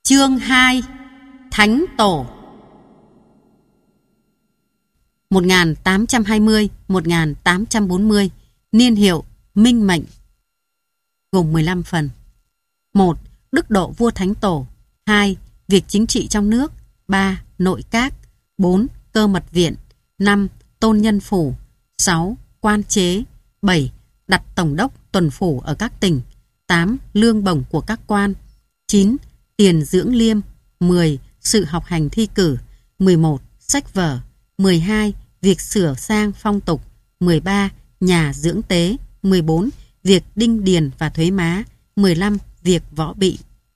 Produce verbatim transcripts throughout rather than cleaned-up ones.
Chương hai. Thánh Tổ. một nghìn tám trăm hai mươi đến một nghìn tám trăm bốn mươi. Niên hiệu Minh Mệnh. Gồm mười lăm phần. một. Đức độ vua Thánh Tổ. hai. Việc chính trị trong nước. ba. Nội các. bốn. Cơ mật viện. năm. Tôn nhân phủ. sáu. Quan chế. bảy. Đặt tổng đốc tuần phủ ở các tỉnh. tám. Lương bổng của các quan. chín. Tiền dưỡng liêm. mười. Sự học hành thi cử. mười một. Sách vở. mười hai. Việc sửa sang phong tục. mười ba. Nhà dưỡng tế. mười bốn. Việc đinh điền và thuế má. mười lăm. Việc võ bị.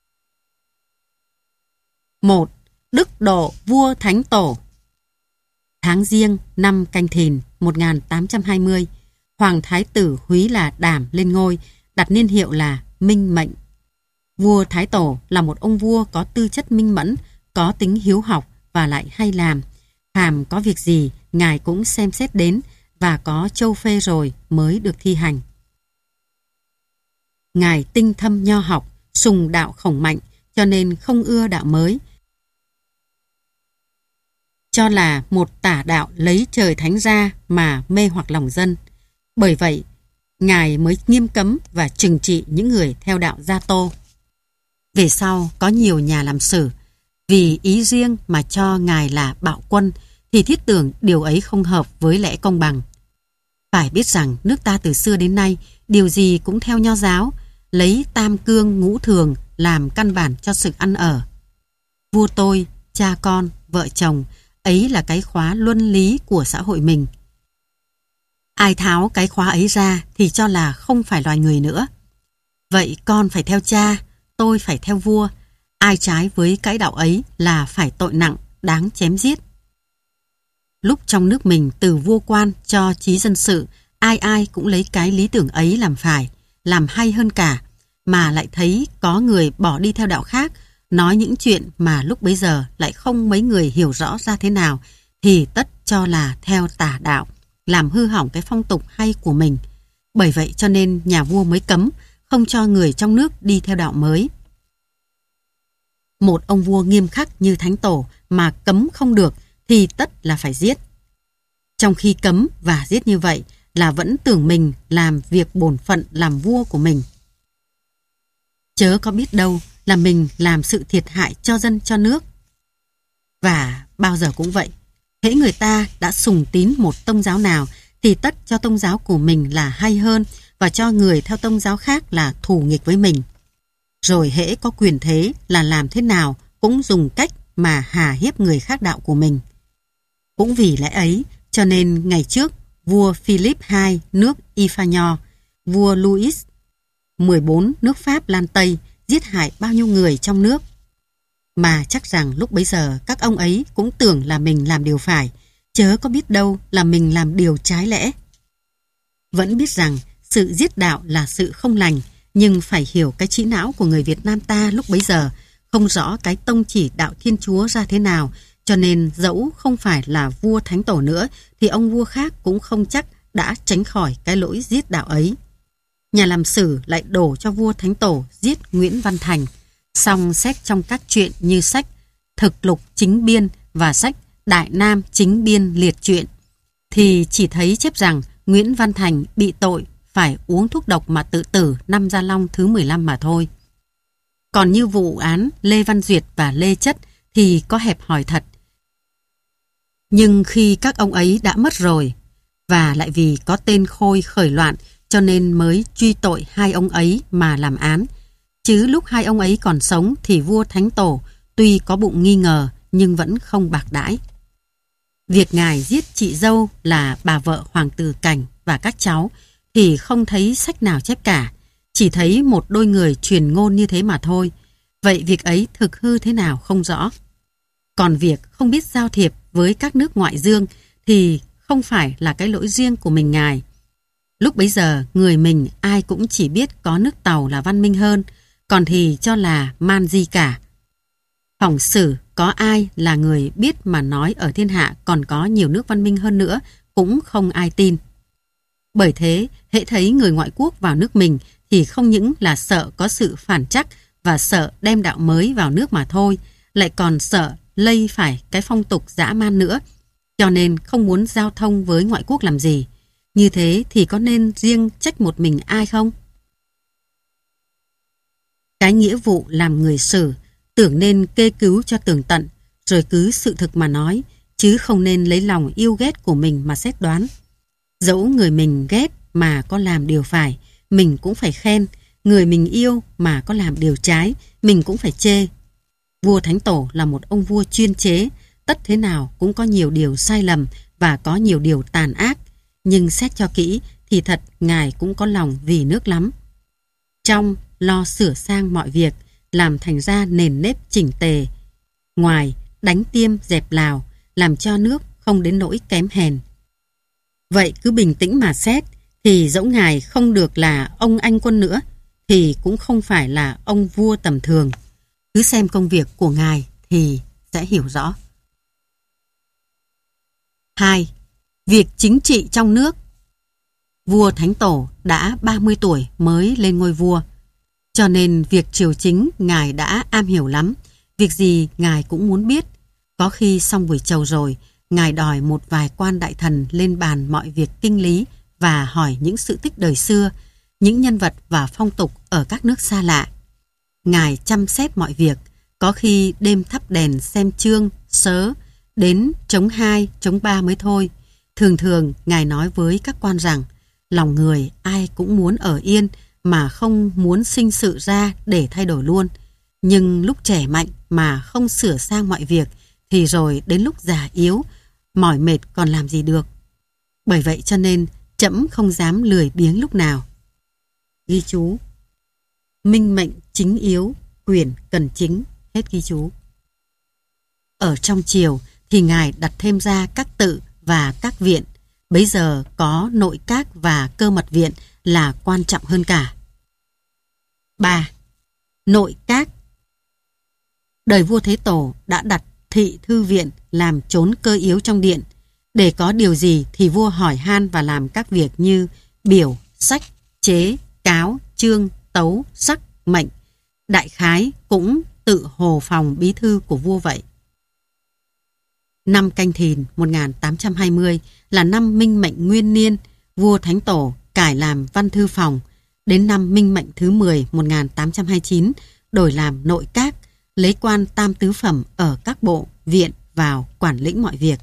một. Đức độ vua Thánh Tổ. Tháng Giêng năm Canh Thìn một nghìn tám trăm hai mươi, Hoàng Thái tử Húy là Đảm lên ngôi, đặt niên hiệu là Minh Mệnh. Vua Thái Tổ là một ông vua có tư chất minh mẫn, có tính hiếu học và lại hay làm. Phàm có việc gì, ngài cũng xem xét đến và có châu phê rồi mới được thi hành. Ngài tinh thâm nho học, sùng đạo khổng mạnh, cho nên không ưa đạo mới, cho là một tả đạo lấy trời thánh ra mà mê hoặc lòng dân. Bởi vậy, ngài mới nghiêm cấm và trừng trị những người theo đạo Gia Tô. Về sau, có nhiều nhà làm sử, vì ý riêng mà cho ngài là bạo quân, thì thiết tưởng điều ấy không hợp với lẽ công bằng. Phải biết rằng nước ta từ xưa đến nay, điều gì cũng theo nho giáo, lấy tam cương ngũ thường làm căn bản cho sự ăn ở. Vua tôi, cha con, vợ chồng, ấy là cái khóa luân lý của xã hội mình. Ai tháo cái khóa ấy ra thì cho là không phải loài người nữa. Vậy con phải theo cha, tôi phải theo vua. Ai trái với cái đạo ấy là phải tội nặng, đáng chém giết. Lúc trong nước mình từ vua quan cho chí dân sự, ai ai cũng lấy cái lý tưởng ấy làm phải, làm hay hơn cả, mà lại thấy có người bỏ đi theo đạo khác, nói những chuyện mà lúc bấy giờ lại không mấy người hiểu rõ ra thế nào, thì tất cho là theo tà đạo, làm hư hỏng cái phong tục hay của mình. Bởi vậy cho nên nhà vua mới cấm, không cho người trong nước đi theo đạo mới. Một ông vua nghiêm khắc như Thánh Tổ mà cấm không được thì tất là phải giết. Trong khi cấm và giết như vậy là vẫn tưởng mình làm việc bổn phận làm vua của mình. Chớ có biết đâu là mình làm sự thiệt hại cho dân cho nước. Và bao giờ cũng vậy, hễ người ta đã sùng tín một tông giáo nào thì tất cho tông giáo của mình là hay hơn và cho người theo tông giáo khác là thù nghịch với mình. Rồi hễ có quyền thế là làm thế nào cũng dùng cách mà hà hiếp người khác đạo của mình. Cũng vì lẽ ấy cho nên ngày trước vua Philip the Second nước Ifanya, vua Louis mười bốn nước Pháp Lan Tây giết hại bao nhiêu người trong nước. Mà chắc rằng lúc bấy giờ các ông ấy cũng tưởng là mình làm điều phải, chớ có biết đâu là mình làm điều trái lẽ. Vẫn biết rằng sự giết đạo là sự không lành, nhưng phải hiểu cái trí não của người Việt Nam ta lúc bấy giờ, không rõ cái tông chỉ đạo Thiên Chúa ra thế nào, cho nên dẫu không phải là vua Thánh Tổ nữa thì ông vua khác cũng không chắc đã tránh khỏi cái lỗi giết đạo ấy. Nhà làm sử lại đổ cho vua Thánh Tổ giết Nguyễn Văn Thành, song xét trong các chuyện như sách Thực Lục Chính Biên và sách Đại Nam Chính Biên Liệt Truyện thì chỉ thấy chép rằng Nguyễn Văn Thành bị tội phải uống thuốc độc mà tự tử năm Gia Long thứ mười lăm mà thôi. Còn như vụ án Lê Văn Duyệt và Lê Chất thì có hẹp hòi thật. Nhưng khi các ông ấy đã mất rồi, và lại vì có tên Khôi khởi loạn cho nên mới truy tội hai ông ấy mà làm án. Chứ lúc hai ông ấy còn sống thì vua Thánh Tổ tuy có bụng nghi ngờ nhưng vẫn không bạc đãi. Việc ngài giết chị dâu là bà vợ Hoàng tử Cảnh và các cháu thì không thấy sách nào chép cả, chỉ thấy một đôi người truyền ngôn như thế mà thôi. Vậy việc ấy thực hư thế nào không rõ. Còn việc không biết giao thiệp với các nước ngoại dương thì không phải là cái lỗi riêng của mình ngài. Lúc bấy giờ người mình ai cũng chỉ biết có nước Tàu là văn minh hơn, còn thì cho là man di cả. Phỏng sử có ai là người biết mà nói ở thiên hạ còn có nhiều nước văn minh hơn nữa cũng không ai tin. Bởi thế, hễ thấy người ngoại quốc vào nước mình thì không những là sợ có sự phản trắc và sợ đem đạo mới vào nước mà thôi, lại còn sợ lây phải cái phong tục dã man nữa, cho nên không muốn giao thông với ngoại quốc làm gì. Như thế thì có nên riêng trách một mình ai không? Cái nghĩa vụ làm người xử tưởng nên kê cứu cho tường tận, rồi cứ sự thực mà nói, chứ không nên lấy lòng yêu ghét của mình mà xét đoán. Dẫu người mình ghét mà có làm điều phải, mình cũng phải khen. Người mình yêu mà có làm điều trái, mình cũng phải chê. Vua Thánh Tổ là một ông vua chuyên chế, tất thế nào cũng có nhiều điều sai lầm và có nhiều điều tàn ác. Nhưng xét cho kỹ thì thật Ngài cũng có lòng vì nước lắm. Trong lo sửa sang mọi việc, làm thành ra nền nếp chỉnh tề. Ngoài đánh tiêm dẹp lào, làm cho nước không đến nỗi kém hèn. Vậy cứ bình tĩnh mà xét, thì dẫu Ngài không được là ông anh quân nữa, thì cũng không phải là ông vua tầm thường. Cứ xem công việc của Ngài thì sẽ hiểu rõ. hai. Việc chính trị trong nước. Vua Thánh Tổ đã ba mươi tuổi mới lên ngôi vua, cho nên việc triều chính Ngài đã am hiểu lắm, việc gì Ngài cũng muốn biết. Có khi xong buổi chầu rồi, Ngài đòi một vài quan đại thần lên bàn mọi việc kinh lý và hỏi những sự tích đời xưa, những nhân vật và phong tục ở các nước xa lạ. Ngài chăm xét mọi việc, có khi đêm thắp đèn xem chương, sớ, đến chống hai, chống ba mới thôi. Thường thường Ngài nói với các quan rằng, lòng người ai cũng muốn ở yên mà không muốn sinh sự ra để thay đổi luôn. Nhưng lúc trẻ mạnh mà không sửa sang mọi việc thì rồi đến lúc già yếu, mỏi mệt còn làm gì được. Bởi vậy cho nên trẫm không dám lười biếng lúc nào. Ghi chú: minh mệnh chính yếu, quyền cần chính. Hết ghi chú. Ở trong triều thì Ngài đặt thêm ra các tự và các viện. Bấy giờ có nội các và cơ mật viện là quan trọng hơn cả. ba. Nội các. Đời vua Thế Tổ đã đặt thị thư viện làm chốn cơ yếu trong điện. Để có điều gì thì vua hỏi han và làm các việc như biểu, sách, chế, cáo, chương, tấu, sắc, mệnh. Đại khái cũng tự hồ phòng bí thư của vua vậy. Năm Canh Thìn một nghìn tám trăm hai mươi là năm minh mệnh nguyên niên, vua Thánh Tổ cải làm văn thư phòng. Đến năm minh mệnh thứ mười một nghìn tám trăm hai mươi chín đổi làm nội các, lấy quan tam tứ phẩm ở các bộ, viện vào quản lĩnh mọi việc.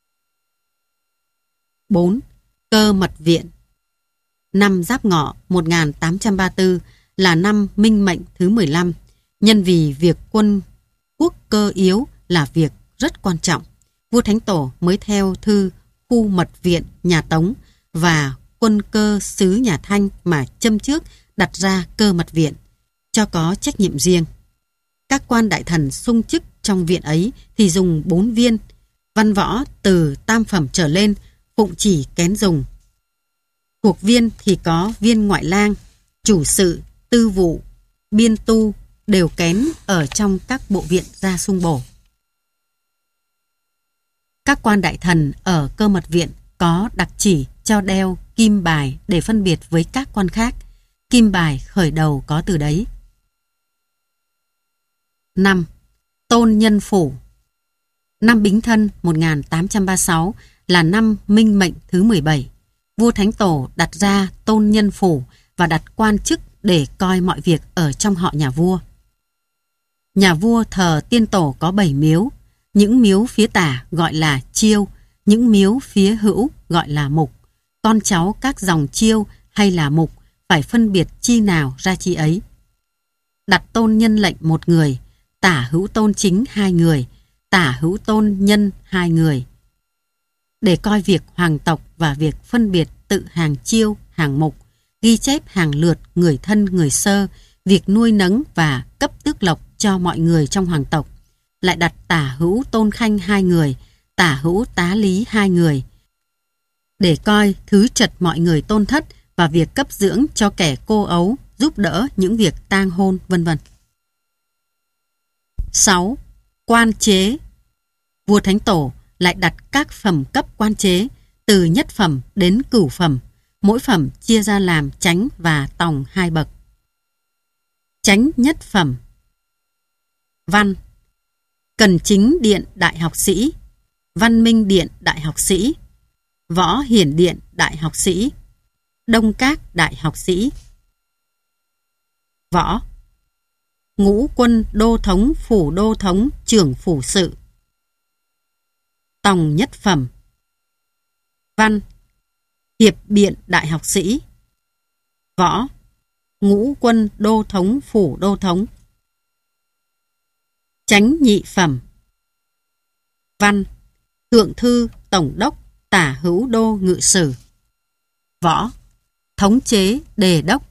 bốn. Cơ mật viện. Năm Giáp Ngọ một nghìn tám trăm ba mươi tư là năm minh mệnh thứ mười lăm, nhân vì việc quân quốc cơ yếu là việc rất quan trọng. Vua Thánh Tổ mới theo thư khu mật viện nhà Tống và quân cơ sứ nhà Thanh mà châm trước đặt ra cơ mật viện, cho có trách nhiệm riêng. Các quan đại thần sung chức trong viện ấy thì dùng bốn viên, văn võ từ tam phẩm trở lên phụng chỉ kén dùng. Thuộc viên thì có viên ngoại lang, chủ sự, tư vụ, biên tu đều kén ở trong các bộ viện ra xung bổ. Các quan đại thần ở cơ mật viện có đặc chỉ cho đeo kim bài để phân biệt với các quan khác. Kim bài khởi đầu có từ đấy. năm. Tôn Nhân Phủ. Năm Bính Thân một nghìn tám trăm ba mươi sáu là năm minh mệnh thứ mười bảy. Vua Thánh Tổ đặt ra Tôn Nhân Phủ và đặt quan chức để coi mọi việc ở trong họ nhà vua. Nhà vua thờ tiên tổ có bảy miếu. Những miếu phía tả gọi là chiêu, những miếu phía hữu gọi là mục. Con cháu các dòng chiêu hay là mục phải phân biệt chi nào ra chi ấy. Đặt tôn nhân lệnh một người, tả hữu tôn chính hai người, tả hữu tôn nhân hai người. Để coi việc hoàng tộc và việc phân biệt tự hàng chiêu, hàng mục, ghi chép hàng lượt người thân người sơ, việc nuôi nấng và cấp tước lộc cho mọi người trong hoàng tộc. Lại đặt tả hữu tôn khanh hai người, tả hữu tá lý hai người, để coi thứ trật mọi người tôn thất và việc cấp dưỡng cho kẻ cô ấu, giúp đỡ những việc tang hôn, vân vân. sáu. Quan chế. Vua Thánh Tổ lại đặt các phẩm cấp quan chế từ nhất phẩm đến cửu phẩm, mỗi phẩm chia ra làm chánh và tòng hai bậc. Chánh nhất phẩm Văn. Cần Chính Điện Đại học sĩ, Văn Minh Điện Đại học sĩ, Võ Hiển Điện Đại học sĩ, Đông Các Đại học sĩ. Võ. Ngũ Quân Đô thống Phủ đô thống Trưởng phủ sự. Tòng Nhất phẩm. Văn. Hiệp Biện Đại học sĩ. Võ. Ngũ Quân Đô thống Phủ đô thống. Chánh Nhị phẩm. Văn. Thượng thư Tổng đốc Tả hữu đô ngự sử. Võ. Thống chế Đề đốc.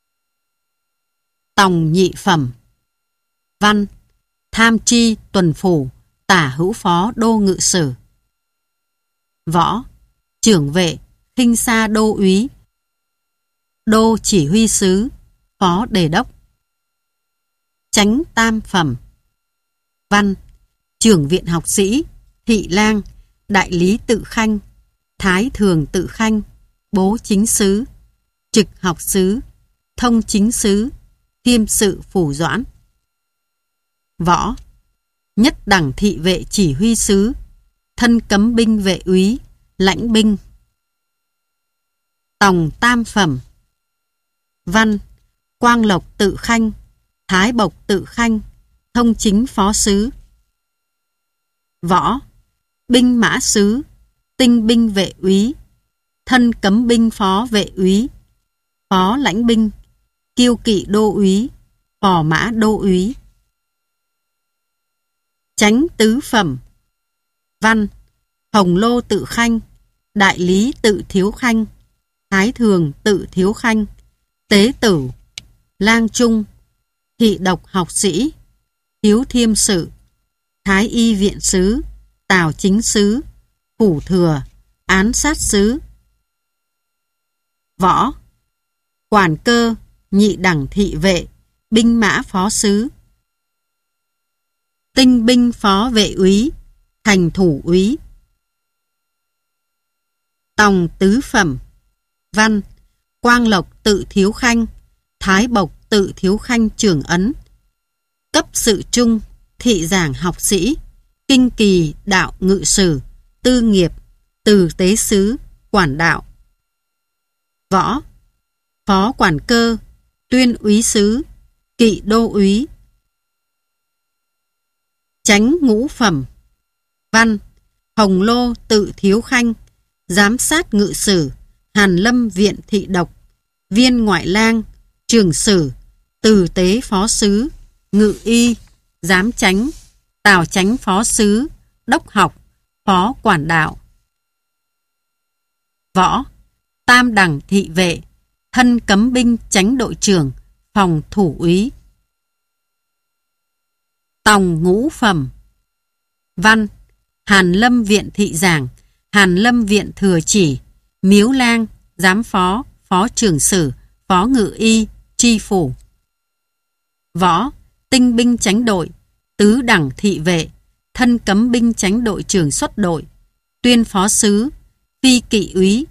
Tòng Nhị phẩm. Văn. Tham tri tuần phủ Tả hữu phó đô ngự sử. Võ. Trưởng vệ Khinh xa đô úy, Đô chỉ huy sứ, Phó đề đốc. Chánh Tam phẩm. Văn. Trưởng viện học sĩ, Thị lang, Đại lý tự khanh, Thái thường tự khanh, Bố chính sứ, Trực học sứ, Thông chính sứ, Thiêm sự phủ doãn. Võ. Nhất đẳng thị vệ chỉ huy sứ, Thân cấm binh vệ úy, Lãnh binh. Tòng Tam phẩm. Văn. Quang lộc tự khanh, Thái bộc tự khanh, Thông chính phó sứ. Võ. Binh mã sứ, Tinh binh vệ úy, Thân cấm binh phó vệ úy, Phó lãnh binh, Kiêu kỵ đô úy, Phò mã đô úy. Chánh Tứ phẩm. Văn. Hồng lô tự khanh, Đại lý tự thiếu khanh, Thái thường tự thiếu khanh, Tế tử, Lang trung, Thị độc học sĩ, Hiếu thiêm sự, Thái y viện sứ, Tào chính sứ, Phủ thừa, Án sát sứ. Võ. Quản cơ, Nhị đẳng thị vệ, Binh mã phó sứ, Tinh binh phó vệ úy, Thành thủ úy. Tòng Tứ phẩm. Văn. Quang lộc tự thiếu khanh, Thái bộc tự thiếu khanh trưởng ấn, Cấp sự trung, Thị giảng học sĩ, Kinh kỳ đạo ngự sử, Tư nghiệp, Từ tế sứ, Quản đạo. Võ. Phó quản cơ, Tuyên úy sứ, Kỵ đô úy. Chánh Ngũ phẩm. Văn. Hồng lô tự thiếu khanh, Giám sát ngự sử, Hàn lâm viện thị độc, Viên ngoại lang, Trường sử, Từ tế phó sứ, Ngự y, Giám chánh, Tào chánh phó sứ, Đốc học, Phó quản đạo. Võ. Tam đẳng thị vệ, Thân cấm binh chánh đội trưởng, Phòng thủ úy. Tòng Ngũ phẩm. Văn. Hàn lâm viện thị giảng, Hàn lâm viện thừa chỉ, Miếu lang, Giám phó, Phó trưởng sử, Phó ngự y, Tri phủ. Võ. Tinh binh chánh đội, Tứ đẳng thị vệ, Thân cấm binh chánh đội trưởng xuất đội, Tuyên phó sứ, Phi kỵ úy.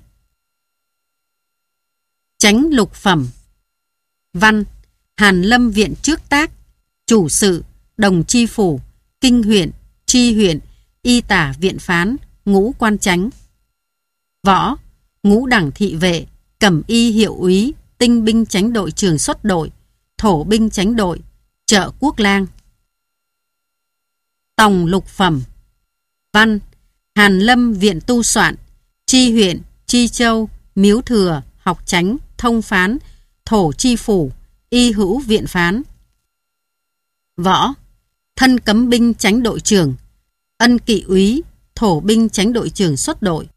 Chánh Lục phẩm. Văn. Hàn lâm viện trước tác, Chủ sự, Đồng tri phủ, Kinh huyện, Tri huyện, Y tả viện phán, Ngũ quan chánh. Võ. Ngũ đẳng thị vệ, Cẩm y hiệu úy, Tinh binh chánh đội trưởng xuất đội, Thổ binh chánh đội, Trợ quốc lang. Tòng Lục phẩm. Văn. Hàn lâm viện tu soạn, Tri huyện, Tri châu, Miếu thừa, học chánh, thông phán, Thổ tri phủ, Y hữu viện phán. Võ. Thân cấm binh chánh đội trưởng, Ân kỵ úy, Thổ binh chánh đội trưởng xuất đội.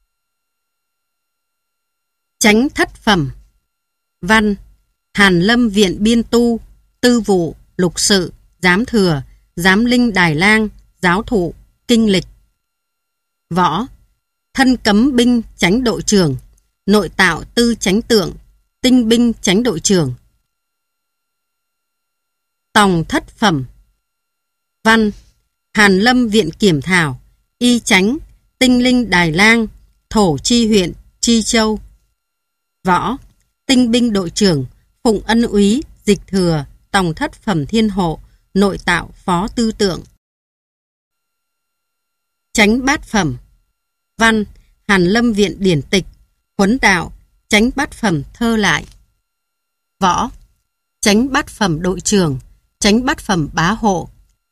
Chánh Thất phẩm. Văn. Hàn lâm viện biên tu, Tư vụ, lục sự, Giám thừa, Giám linh đài lang, Giáo thụ, Kinh lịch. Võ. Thân cấm binh chánh đội trưởng, Nội tạo tư chánh tượng, Tinh binh chánh đội trưởng. Tòng Thất phẩm. Văn. Hàn lâm viện kiểm thảo, Y chánh, Tinh linh đài lang, Thổ chi huyện, Tri châu. Võ. Tinh binh đội trưởng, Phụng ân úy, Dịch thừa, Tòng thất phẩm thiên hộ, nội tạo phó tư tượng. Chánh bát phẩm. Văn: Hàn Lâm Viện điển tịch. Huấn đạo: Chánh bát phẩm thơ lại. Võ: Chánh bát phẩm đội trưởng, Chánh bát phẩm bá hộ.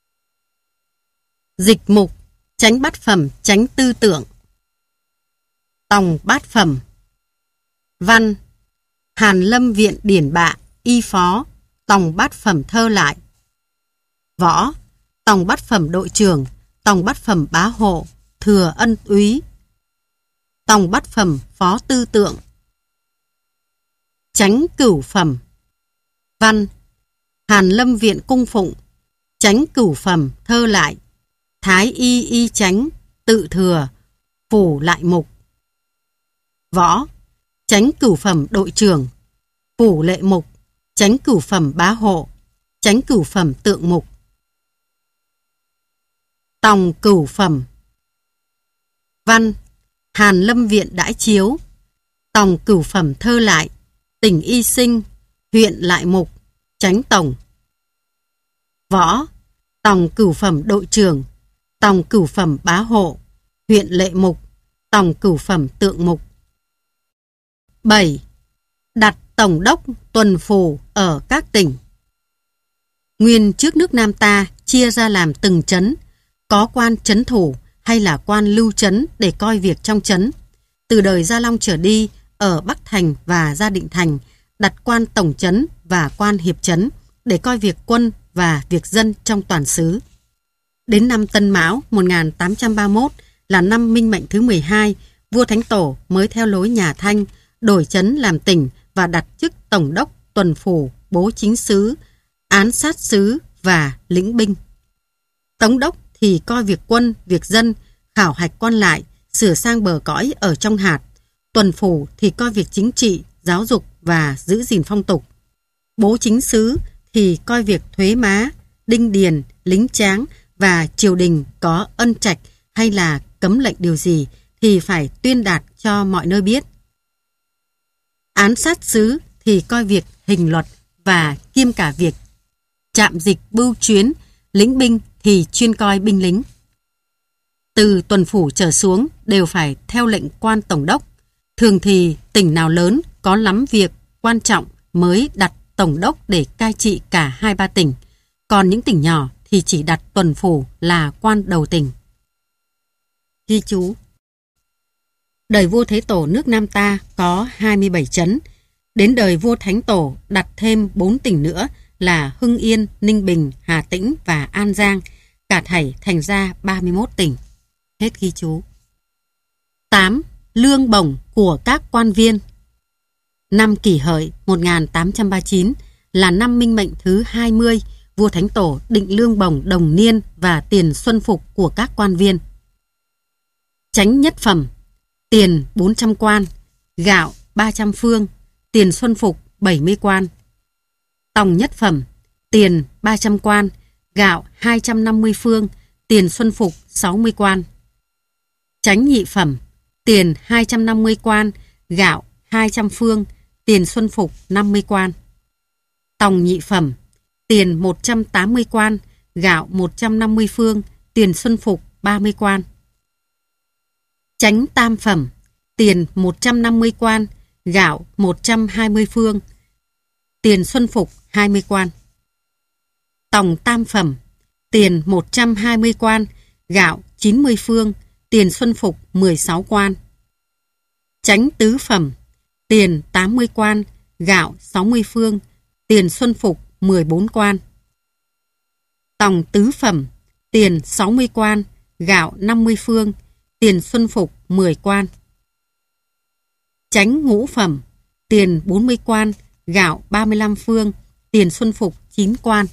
Dịch mục: Chánh bát phẩm chánh tư tưởng. Tòng bát phẩm. Văn: Hàn Lâm Viện điển bạ, y phó, tòng bát phẩm thơ lại. Võ: Tòng bát phẩm đội trưởng, tòng bát phẩm bá hộ, thừa ân úy. Tòng bát phẩm phó tư tượng. Chánh cửu phẩm. Văn: Hàn Lâm Viện cung phụng, chánh cửu phẩm thơ lại. Thái y y chánh, tự thừa, phủ lại mục. Võ: Chánh cửu phẩm đội trưởng, phủ lệ mục, chánh cửu phẩm bá hộ, chánh cửu phẩm tượng mục. Tòng cửu phẩm. Văn: Hàn Lâm Viện đãi chiếu, tòng cửu phẩm thơ lại, tỉnh y sinh, huyện lại mục, chánh tổng. Võ: Tòng cửu phẩm đội trưởng, tòng cửu phẩm bá hộ, huyện lệ mục, tòng cửu phẩm tượng mục. bảy. Đặt tổng đốc tuần phủ ở các tỉnh. Nguyên trước nước Nam ta chia ra làm từng trấn, có quan trấn thủ hay là quan lưu trấn để coi việc trong trấn. Từ đời Gia Long trở đi, ở Bắc Thành và Gia Định Thành đặt quan tổng trấn và quan hiệp trấn để coi việc quân và việc dân trong toàn xứ. Đến năm Tân Mão một nghìn tám trăm ba mươi mốt là năm Minh Mệnh thứ mười hai, vua Thánh Tổ mới theo lối nhà Thanh đổi trấn làm tỉnh và đặt chức tổng đốc, tuần phủ, bố chính sứ, án sát sứ và lĩnh binh. Tổng đốc thì coi việc quân, việc dân, khảo hạch quan lại, sửa sang bờ cõi ở trong hạt. Tuần phủ thì coi việc chính trị, giáo dục và giữ gìn phong tục. Bố chính sứ thì coi việc thuế má, đinh điền, lính tráng và triều đình có ân trạch hay là cấm lệnh điều gì thì phải tuyên đạt cho mọi nơi biết. Án sát sứ thì coi việc hình luật và kiêm cả việc trạm dịch bưu chuyến, lĩnh binh thì chuyên coi binh lính. Từ tuần phủ trở xuống đều phải theo lệnh quan tổng đốc. Thường thì tỉnh nào lớn có lắm việc quan trọng mới đặt tổng đốc để cai trị cả hai ba tỉnh. Còn những tỉnh nhỏ thì chỉ đặt tuần phủ là quan đầu tỉnh. Ghi chú: đời vua Thế Tổ nước Nam ta có hai mươi bảy trấn. Đến đời vua Thánh Tổ đặt thêm bốn tỉnh nữa là Hưng Yên, Ninh Bình, Hà Tĩnh và An Giang. Cả thảy thành ra ba mươi mốt tỉnh. Hết ghi chú. tám. Lương bổng của các quan viên. Năm Kỷ Hợi một nghìn tám trăm ba mươi chín là năm Minh Mệnh thứ hai mươi, vua Thánh Tổ định lương bổng đồng niên và tiền xuân phục của các quan viên. Chánh nhất phẩm: tiền bốn trăm quan, gạo ba trăm phương, tiền xuân phục bảy mươi quan. Tòng nhất phẩm: tiền ba trăm quan, gạo hai trăm năm mươi phương, tiền xuân phục sáu mươi quan. Chánh nhị phẩm: tiền hai trăm năm mươi quan, gạo hai trăm phương, tiền xuân phục năm mươi quan. Tòng nhị phẩm: tiền một trăm tám mươi quan, gạo một trăm năm mươi phương, tiền xuân phục ba mươi quan. Chánh tam phẩm: tiền một trăm năm mươi quan, gạo một trăm hai mươi phương, tiền xuân phục hai mươi quan. Tòng tam phẩm: tiền một trăm hai mươi quan, gạo chín mươi phương, tiền xuân phục mười sáu quan. Chánh tứ phẩm: tiền tám mươi quan, gạo sáu mươi phương, tiền xuân phục mười bốn quan. Tòng tứ phẩm: tiền sáu mươi quan, gạo năm mươi phương, tiền xuân phục mười quan. Chánh ngũ phẩm: tiền bốn mươi quan, gạo ba mươi lăm phương, tiền xuân phục chín quan.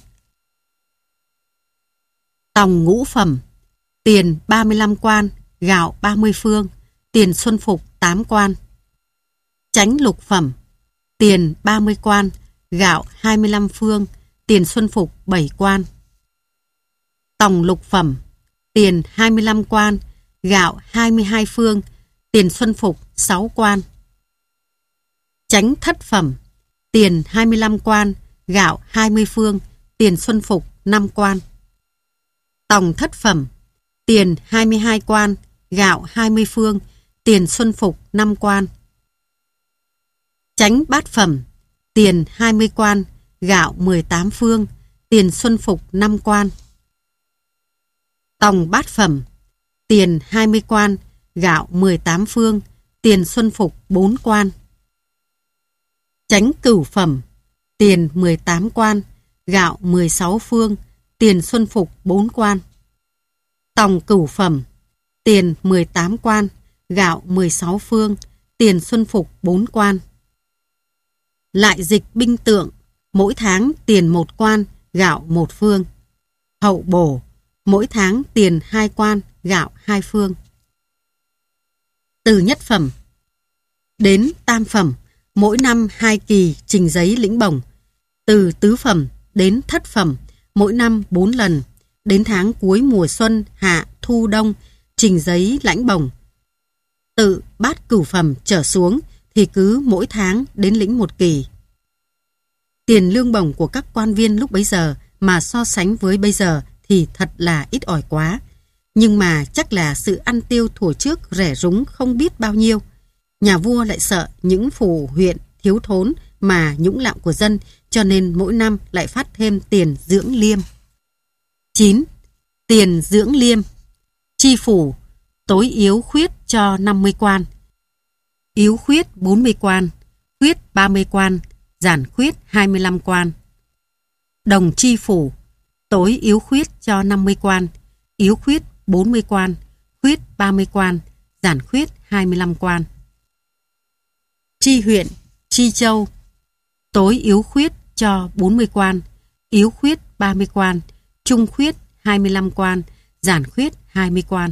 Tòng ngũ phẩm: tiền ba mươi lăm quan, gạo ba mươi phương, tiền xuân phục tám quan. Chánh lục phẩm: tiền ba mươi quan, gạo hai mươi lăm phương, tiền xuân phục bảy quan. Tòng lục phẩm: tiền hai mươi lăm quan, gạo hai mươi hai phương, tiền xuân phục sáu quan. Chánh thất phẩm: tiền hai mươi lăm quan, gạo hai mươi phương, tiền xuân phục năm quan. Tòng thất phẩm, tiền hai mươi hai quan, gạo hai mươi phương, tiền xuân phục năm quan. Chánh bát phẩm, tiền hai mươi quan, gạo mười tám phương, tiền xuân phục năm quan. Tòng bát phẩm, tiền hai mươi quan, gạo mười tám phương, tiền xuân phục bốn quan. Chánh cửu phẩm, tiền mười tám quan, gạo mười sáu phương, tiền xuân phục bốn quan. Tòng cửu phẩm, tiền mười tám quan, gạo mười sáu phương, tiền xuân phục bốn quan. Lại dịch binh tượng, mỗi tháng tiền một quan, gạo một phương. Hậu bổ, mỗi tháng tiền hai quan, gạo hai phương. Từ nhất phẩm đến tam phẩm, mỗi năm hai kỳ trình giấy lĩnh bổng. Từ tứ phẩm đến thất phẩm, mỗi năm bốn lần. Đến tháng cuối mùa xuân, hạ, thu, đông, trình giấy lãnh bổng. Tự bát cửu phẩm trở xuống thì cứ mỗi tháng đến lĩnh một kỳ. Tiền lương bổng của các quan viên lúc bấy giờ mà so sánh với bây giờ thì thật là ít ỏi quá. Nhưng mà chắc là sự ăn tiêu thuở trước rẻ rúng không biết bao nhiêu. Nhà vua lại sợ những phủ huyện thiếu thốn mà nhũng lạm của dân, cho nên mỗi năm lại phát thêm tiền dưỡng liêm. chín. Tiền dưỡng liêm. Chi phủ tối yếu khuyết cho năm mươi quan, yếu khuyết bốn mươi quan, khuyết ba mươi quan, giản khuyết hai mươi lăm quan. Đồng chi phủ tối yếu khuyết cho năm mươi quan, yếu khuyết bốn mươi quan, khuyết ba mươi quan, giản khuyết hai mươi lăm quan. Chi huyện, chi châu tối yếu khuyết cho bốn mươi quan, yếu khuyết ba mươi quan, trung khuyết hai mươi lăm quan, giản khuyết hai mươi quan.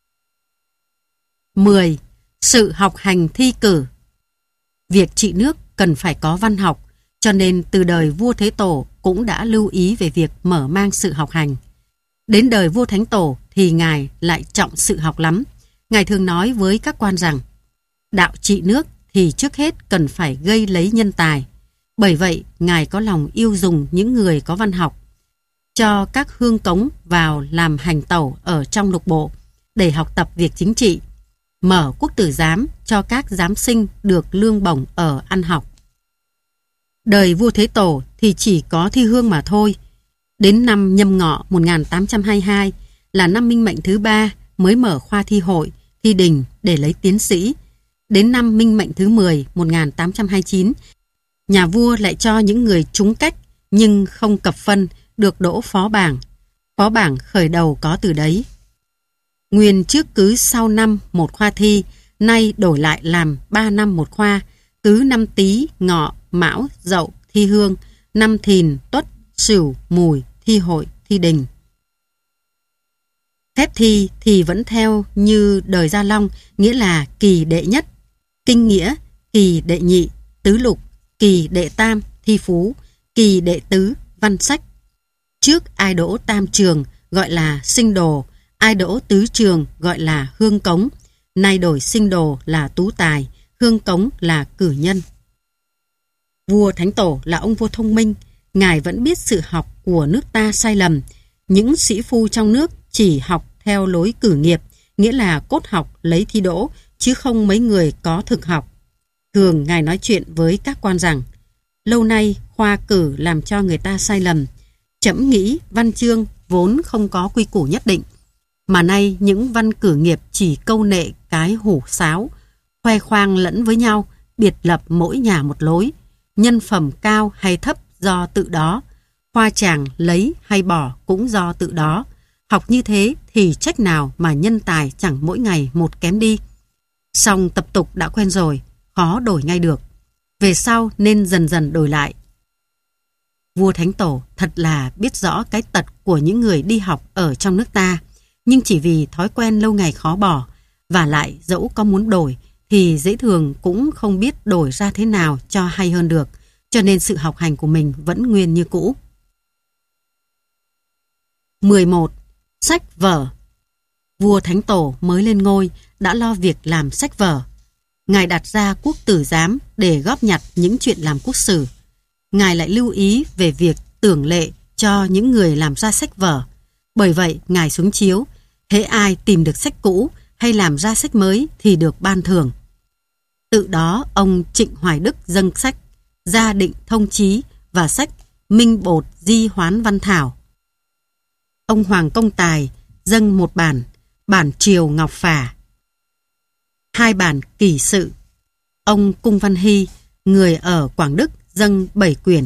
mười. Sự học hành thi cử. Việc trị nước cần phải có văn học, cho nên từ đời vua Thế Tổ cũng đã lưu ý về việc mở mang sự học hành. Đến đời vua Thánh Tổ thì Ngài lại trọng sự học lắm. Ngài thường nói với các quan rằng đạo trị nước thì trước hết cần phải gây lấy nhân tài. Bởi vậy, Ngài có lòng yêu dùng những người có văn học, cho các hương cống vào làm hành tẩu ở trong lục bộ để học tập việc chính trị, mở quốc tử giám cho các giám sinh được lương bổng ở ăn học. Đời vua Thế Tổ thì chỉ có thi hương mà thôi. Đến năm Nhâm Ngọ một nghìn tám trăm hai mươi hai là năm Minh Mệnh thứ ba mới mở khoa thi hội, thi đình để lấy tiến sĩ. Đến năm Minh Mệnh thứ mười một nghìn tám trăm hai mươi chín, nhà vua lại cho những người trúng cách nhưng không cập phân được đỗ phó bảng. Phó bảng khởi đầu có từ đấy. Nguyên trước cứ sau năm một khoa thi, nay đổi lại làm ba năm một khoa, cứ năm Tý, Ngọ, Mão, Dậu thi hương, năm Thìn, Tuất, Sửu, Mùi thi hội, thi đình. Phép thi thì vẫn theo như đời Gia Long, nghĩa là kỳ đệ nhất, kinh nghĩa, kỳ đệ nhị, tứ lục, kỳ đệ tam, thi phú, kỳ đệ tứ, văn sách. Trước ai đỗ tam trường gọi là sinh đồ, ai đỗ tứ trường gọi là hương cống, nay đổi sinh đồ là tú tài, hương cống là cử nhân. Vua Thánh Tổ là ông vua thông minh, Ngài vẫn biết sự học của nước ta sai lầm. Những sĩ phu trong nước chỉ học theo lối cử nghiệp, nghĩa là cốt học lấy thi đỗ, chứ không mấy người có thực học. Thường Ngài nói chuyện với các quan rằng, lâu nay khoa cử làm cho người ta sai lầm. Trẫm nghĩ văn chương vốn không có quy củ nhất định, mà nay những văn cử nghiệp chỉ câu nệ cái hủ sáo, khoe khoang lẫn với nhau, biệt lập mỗi nhà một lối. Nhân phẩm cao hay thấp do tự đó, khoa chàng lấy hay bỏ cũng do tự đó. Học như thế thì trách nào mà nhân tài chẳng mỗi ngày một kém đi. Song tập tục đã quen rồi, khó đổi ngay được. Về sau nên dần dần đổi lại. Vua Thánh Tổ thật là biết rõ cái tật của những người đi học ở trong nước ta, nhưng chỉ vì thói quen lâu ngày khó bỏ, và lại dẫu có muốn đổi thì dễ thường cũng không biết đổi ra thế nào cho hay hơn được, cho nên sự học hành của mình vẫn nguyên như cũ. mười một. Sách vở. Vua Thánh Tổ mới lên ngôi đã lo việc làm sách vở. Ngài đặt ra quốc tử giám để góp nhặt những chuyện làm quốc sử. Ngài lại lưu ý về việc tưởng lệ cho những người làm ra sách vở. Bởi vậy, Ngài xuống chiếu, hễ ai tìm được sách cũ hay làm ra sách mới thì được ban thưởng. Tự đó, ông Trịnh Hoài Đức dâng sách Gia Định Thông Chí và sách Minh Bột Di Hoán Văn Thảo. Ông Hoàng Công Tài dâng một bản, bản Triều Ngọc Phả, hai bản Kỳ Sự. Ông Cung Văn Hy, người ở Quảng Đức, dâng bảy quyển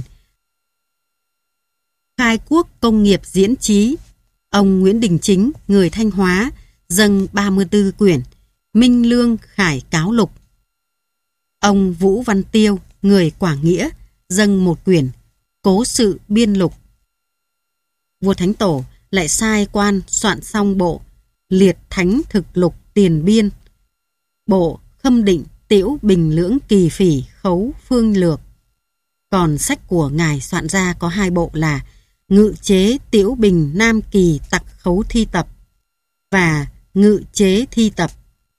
Khai Quốc Công Nghiệp Diễn Chí. Ông Nguyễn Đình Chính, người Thanh Hóa, dâng ba mươi tư quyển Minh Lương Khải Cáo Lục. Ông Vũ Văn Tiêu, người Quảng Nghĩa, dâng một quyển Cố Sự Biên Lục. Vua Thánh Tổ lại sai quan soạn xong bộ Liệt Thánh Thực Lục Tiền Biên, bộ Khâm Định Tiễu Bình Lưỡng Kỳ Phỉ Khấu Phương Lược. Còn sách của Ngài soạn ra có hai bộ là Ngự Chế Tiễu Bình Nam Kỳ Tặc Khấu Thi Tập và Ngự Chế Thi Tập.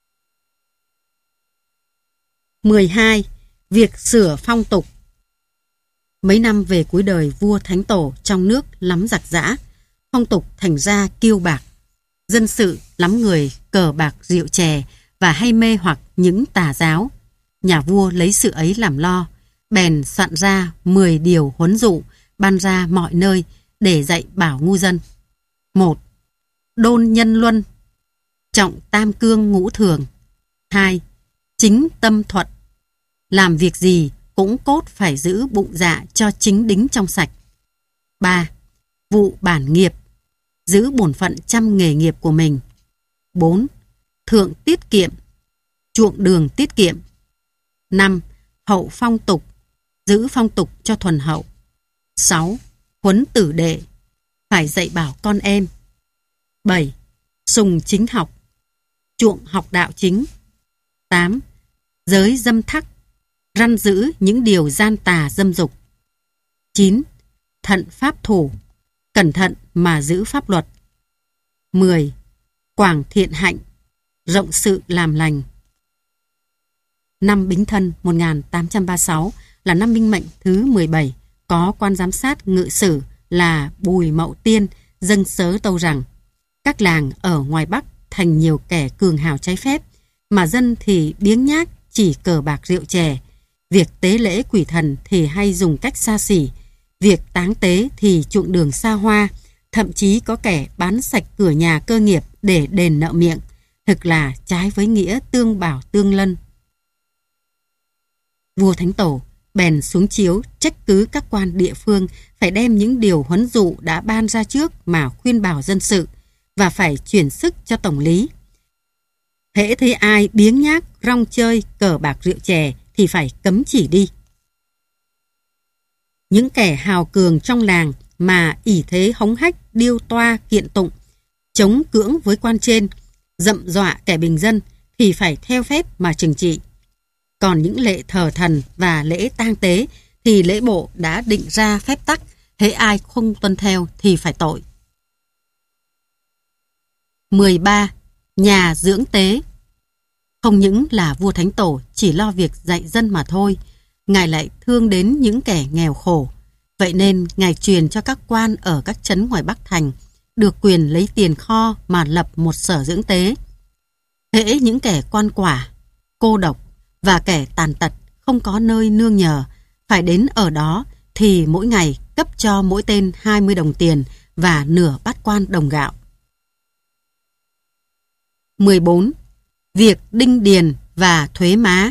mười hai. Việc sửa phong tục. Mấy năm về cuối đời vua Thánh Tổ, trong nước lắm giặc giã, phong tục thành ra kiêu bạc. Dân sự lắm người cờ bạc rượu chè và hay mê hoặc những tà giáo. Nhà vua lấy sự ấy làm lo, bèn soạn ra mười điều huấn dụ, ban ra mọi nơi để dạy bảo ngu dân. Một. Đôn nhân luân, trọng tam cương ngũ thường. Hai. Chính tâm thuận, làm việc gì cũng cốt phải giữ bụng dạ cho chính đính trong sạch. Ba. Vụ bản nghiệp, giữ bổn phận chăm nghề nghiệp của mình. Bốn. Thượng tiết kiệm, chuộng đường tiết kiệm. Năm. Hậu phong tục, giữ phong tục cho thuần hậu. Sáu. Huấn tử đệ, phải dạy bảo con em. Bảy. Sùng chính học, chuộng học đạo chính. Tám. Giới dâm thắc, răn giữ những điều gian tà dâm dục. Chín. Thận pháp thủ, cẩn thận mà giữ pháp luật. Mười. Quảng thiện hạnh, rộng sự làm lành. Năm Bính Thân một nghìn tám trăm ba mươi sáu là năm minh mệnh thứ mười bảy, có quan giám sát ngự sử là Bùi Mậu Tiên dâng sớ tâu rằng các làng ở ngoài Bắc thành nhiều kẻ cường hào trái phép, mà dân thì biếng nhác chỉ cờ bạc rượu chè. Việc tế lễ quỷ thần thì hay dùng cách xa xỉ, việc táng tế thì chuộng đường xa hoa, thậm chí có kẻ bán sạch cửa nhà cơ nghiệp để đền nợ miệng, thực là trái với nghĩa tương bảo tương lân. Vua Thánh Tổ bèn xuống chiếu trách cứ các quan địa phương phải đem những điều huấn dụ đã ban ra trước mà khuyên bảo dân sự, và phải chuyển sức cho tổng lý. Hễ thấy ai biếng nhác, rong chơi, cờ bạc rượu chè thì phải cấm chỉ đi. Những kẻ hào cường trong làng mà ỷ thế hống hách, điêu toa, kiện tụng, chống cưỡng với quan trên, dậm dọa kẻ bình dân thì phải theo phép mà trừng trị. Còn những lễ thờ thần và lễ tang tế thì lễ bộ đã định ra phép tắc, hễ ai không tuân theo thì phải tội. mười ba. Nhà dưỡng tế. Không những là vua Thánh Tổ chỉ lo việc dạy dân mà thôi, Ngài lại thương đến những kẻ nghèo khổ. Vậy nên Ngài truyền cho các quan ở các trấn ngoài Bắc Thành được quyền lấy tiền kho mà lập một sở dưỡng tế. Hễ những kẻ quan quả, cô độc và kẻ tàn tật không có nơi nương nhờ phải đến ở đó, thì mỗi ngày cấp cho mỗi tên hai mươi đồng tiền và nửa bát quan đồng gạo. mười bốn. Việc đinh điền và thuế má.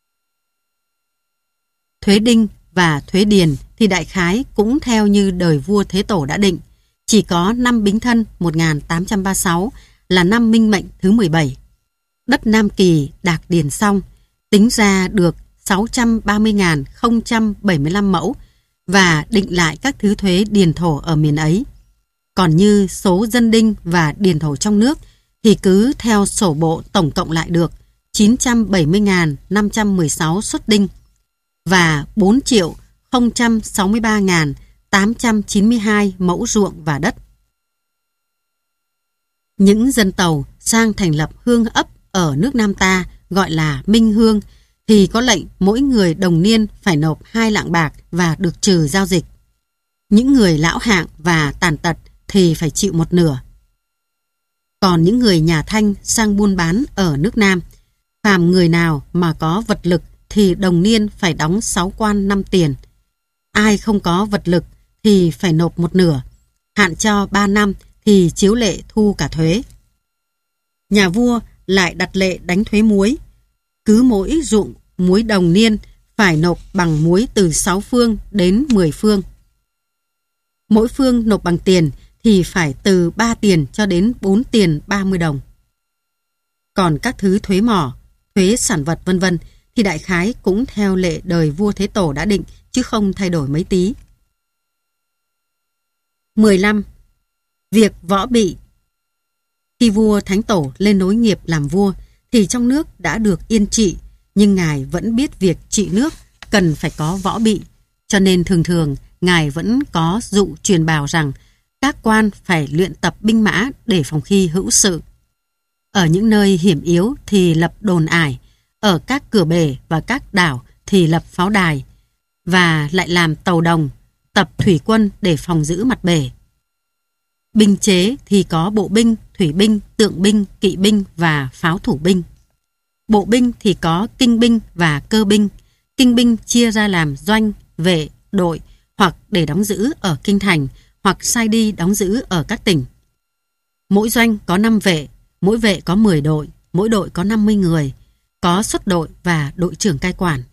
Thuế đinh và thuế điền thì đại khái cũng theo như đời vua Thế Tổ đã định, chỉ có năm Bính Thân một nghìn tám trăm ba mươi sáu là năm minh mệnh thứ mười bảy. Đất Nam Kỳ đạc điền xong, tính ra được sáu trăm ba mươi nghìn không trăm bảy mươi lăm mẫu và định lại các thứ thuế điền thổ ở miền ấy. Còn như số dân đinh và điền thổ trong nước thì cứ theo sổ bộ tổng cộng lại được chín trăm bảy mươi nghìn năm trăm mười sáu suất đinh và bốn triệu không trăm sáu mươi ba nghìn tám trăm chín mươi hai mẫu ruộng và đất. Những dân Tàu sang thành lập hương ấp ở nước Nam ta gọi là Minh Hương thì có lệnh mỗi người đồng niên phải nộp hai lạng bạc và được trừ giao dịch. Những người lão hạng và tàn tật thì phải chịu một nửa. Còn những người nhà Thanh sang buôn bán ở nước Nam, phàm người nào mà có vật lực thì đồng niên phải đóng sáu quan năm tiền. Ai không có vật lực thì phải nộp một nửa, hạn cho ba năm thì chiếu lệ thu cả thuế. Nhà vua lại đặt lệ đánh thuế muối. Cứ mỗi ruộng muối đồng niên phải nộp bằng muối từ sáu phương đến mười phương. Mỗi phương nộp bằng tiền thì phải từ ba tiền cho đến bốn tiền ba mươi đồng. Còn các thứ thuế mỏ, thuế sản vật vân vân thì đại khái cũng theo lệ đời vua Thế Tổ đã định chứ không thay đổi mấy tí. mười lăm. Việc võ bị. Khi vua Thánh Tổ lên nối nghiệp làm vua thì trong nước đã được yên trị, nhưng Ngài vẫn biết việc trị nước cần phải có võ bị, cho nên thường thường Ngài vẫn có dụ truyền bảo rằng các quan phải luyện tập binh mã để phòng khi hữu sự. Ở những nơi hiểm yếu thì lập đồn ải, ở các cửa bể và các đảo thì lập pháo đài, và lại làm tàu đồng, tập thủy quân để phòng giữ mặt bể. Binh chế thì có bộ binh, thủy binh, tượng binh, kỵ binh và pháo thủ binh. Bộ binh thì có kinh binh và cơ binh. Kinh binh chia ra làm doanh, vệ, đội, hoặc để đóng giữ ở kinh thành, hoặc sai đi đóng giữ ở các tỉnh. Mỗi doanh có năm vệ, mỗi vệ có mười đội, mỗi đội có năm mươi người, có xuất đội và đội trưởng cai quản.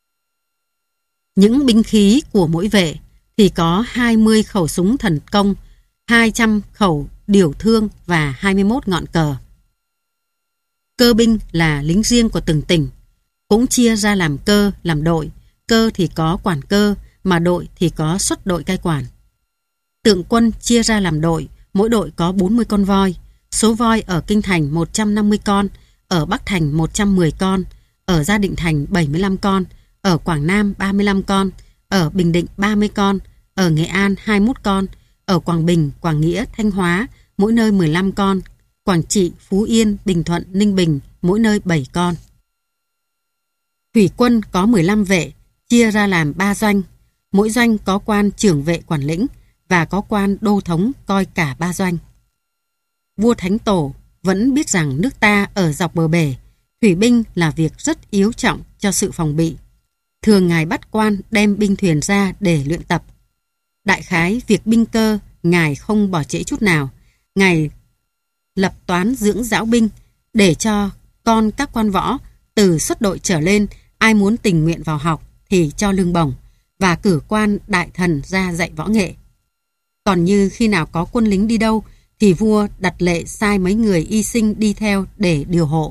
Những binh khí của mỗi vệ thì có hai mươi khẩu súng thần công, hai trăm khẩu điều thương và hai mươi mốt ngọn cờ. Cơ binh là lính riêng của từng tỉnh, cũng chia ra làm cơ, làm đội. Cơ thì có quản cơ, mà đội thì có xuất đội cai quản. Tượng quân chia ra làm đội, mỗi đội có bốn mươi con voi. Số voi ở Kinh Thành một trăm năm mươi con, ở Bắc Thành một trăm mười con, ở Gia Định Thành bảy mươi lăm con, ở Quảng Nam ba mươi lăm con, ở Bình Định ba mươi con, ở Nghệ An hai mươi mốt con, ở Quảng Bình, Quảng Nghĩa, Thanh Hóa mỗi nơi mười lăm con, Quảng Trị, Phú Yên, Bình Thuận, Ninh Bình mỗi nơi bảy con. Thủy quân có mười lăm vệ, chia ra làm ba doanh. Mỗi doanh có quan trưởng vệ quản lĩnh và có quan đô thống coi cả ba doanh. Vua Thánh Tổ vẫn biết rằng nước ta ở dọc bờ bể, thủy binh là việc rất yếu trọng cho sự phòng bị. Thường Ngài bắt quan đem binh thuyền ra để luyện tập. Đại khái việc binh cơ Ngài không bỏ trễ chút nào. Ngài lập toán dưỡng giáo binh để cho con các quan võ từ xuất đội trở lên, ai muốn tình nguyện vào học thì cho lương bổng, và cử quan đại thần ra dạy võ nghệ. Còn như khi nào có quân lính đi đâu thì vua đặt lệ sai mấy người y sinh đi theo để điều hộ.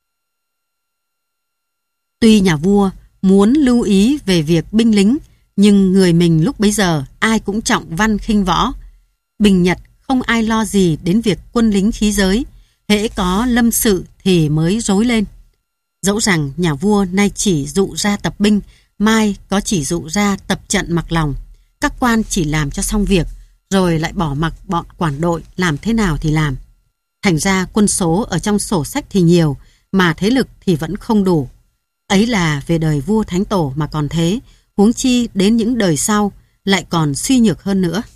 Tuy nhà vua muốn lưu ý về việc binh lính, nhưng người mình lúc bấy giờ ai cũng trọng văn khinh võ. Bình Nhật không ai lo gì đến việc quân lính khí giới, hễ có lâm sự thì mới rối lên. Dẫu rằng nhà vua nay chỉ dụ ra tập binh, mai có chỉ dụ ra tập trận mặc lòng. Các quan chỉ làm cho xong việc, rồi lại bỏ mặc bọn quản đội làm thế nào thì làm. Thành ra quân số ở trong sổ sách thì nhiều, mà thế lực thì vẫn không đủ. Ấy là về đời vua Thánh Tổ mà còn thế, huống chi đến những đời sau lại còn suy nhược hơn nữa.